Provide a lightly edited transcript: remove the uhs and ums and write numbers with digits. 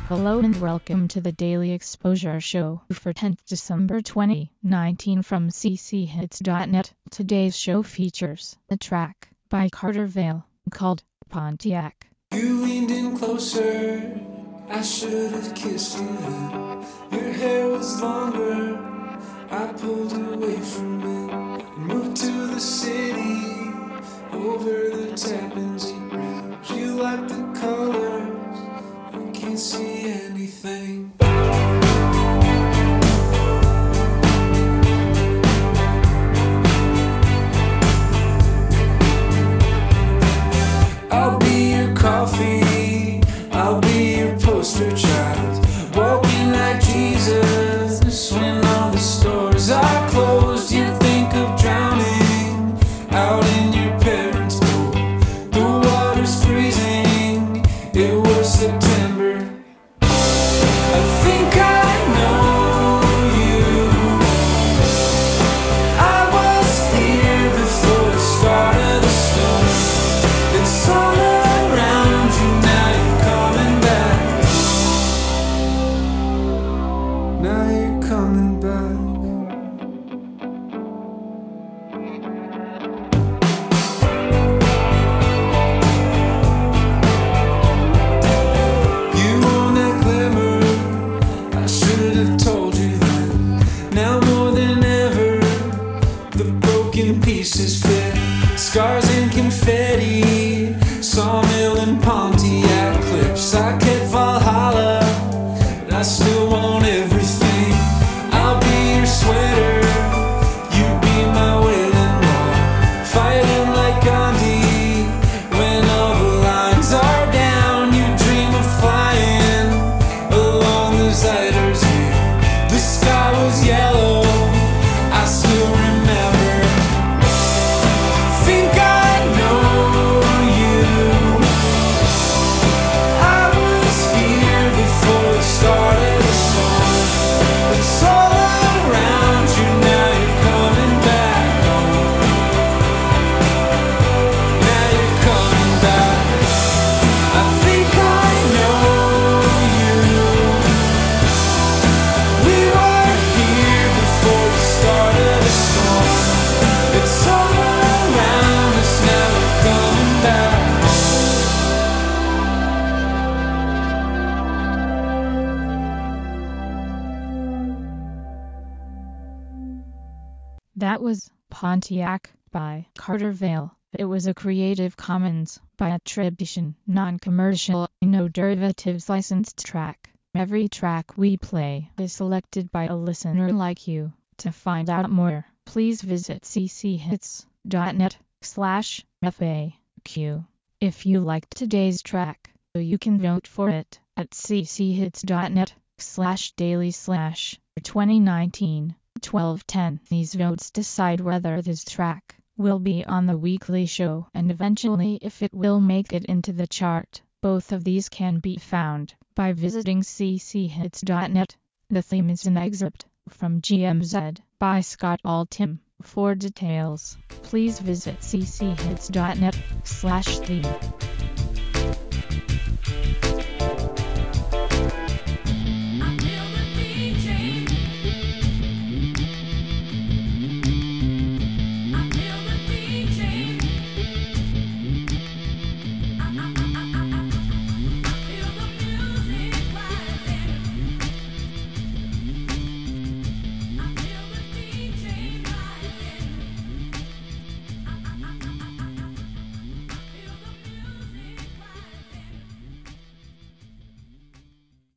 Hello and welcome to the Daily Exposure Show for 10th December 2019 from cchits.net. Today's show features a track by Carter Vale called Pontiac. You leaned in closer, I should have kissed you. Your hair was longer, I pulled away from it and moved to the city, over the Tappan Zee Bridge. You like the colors, I can't see anything. I'll be your coffee, I'll be your poster child, walking like Jesus when all the stores are closed. You think of drowning out in your parents' pool. The water's freezing, it was September. I think I know you. I was here before the start of the storm. It's all around you, now you're coming back. Now you're coming back. You want that glimmer, I should have told you that. Now more than ever, the broken pieces fit. Scars and confetti, sawmill and Pontiac clips. I kept Valhalla, but I still want everything. I'll be your sweater, you be my wailing wall. Fighting like Gandhi, when all the lines are down. You dream of flying along the Zuiderzee. The sky was yellow, I still remember. Think I know you. I was here before the start of the song. It's all around you, now you're coming back home. Now you're coming back. I think I know you. We were here before the start of the storm. It's all around us, now we're coming back. That was Pontiac by Carter Vale. It was a Creative Commons by attribution, non-commercial, no derivatives licensed track. Every track we play is selected by a listener like you. To find out more, please visit cchits.net/FAQ. If you liked today's track, you can vote for it at cchits.net/daily/2019. 12:10. These votes decide whether this track will be on the weekly show and eventually if it will make it into the chart. Both of these can be found by visiting cchits.net. The theme is an excerpt from GMZ by Scott Altham. For details, please visit cchits.net/theme.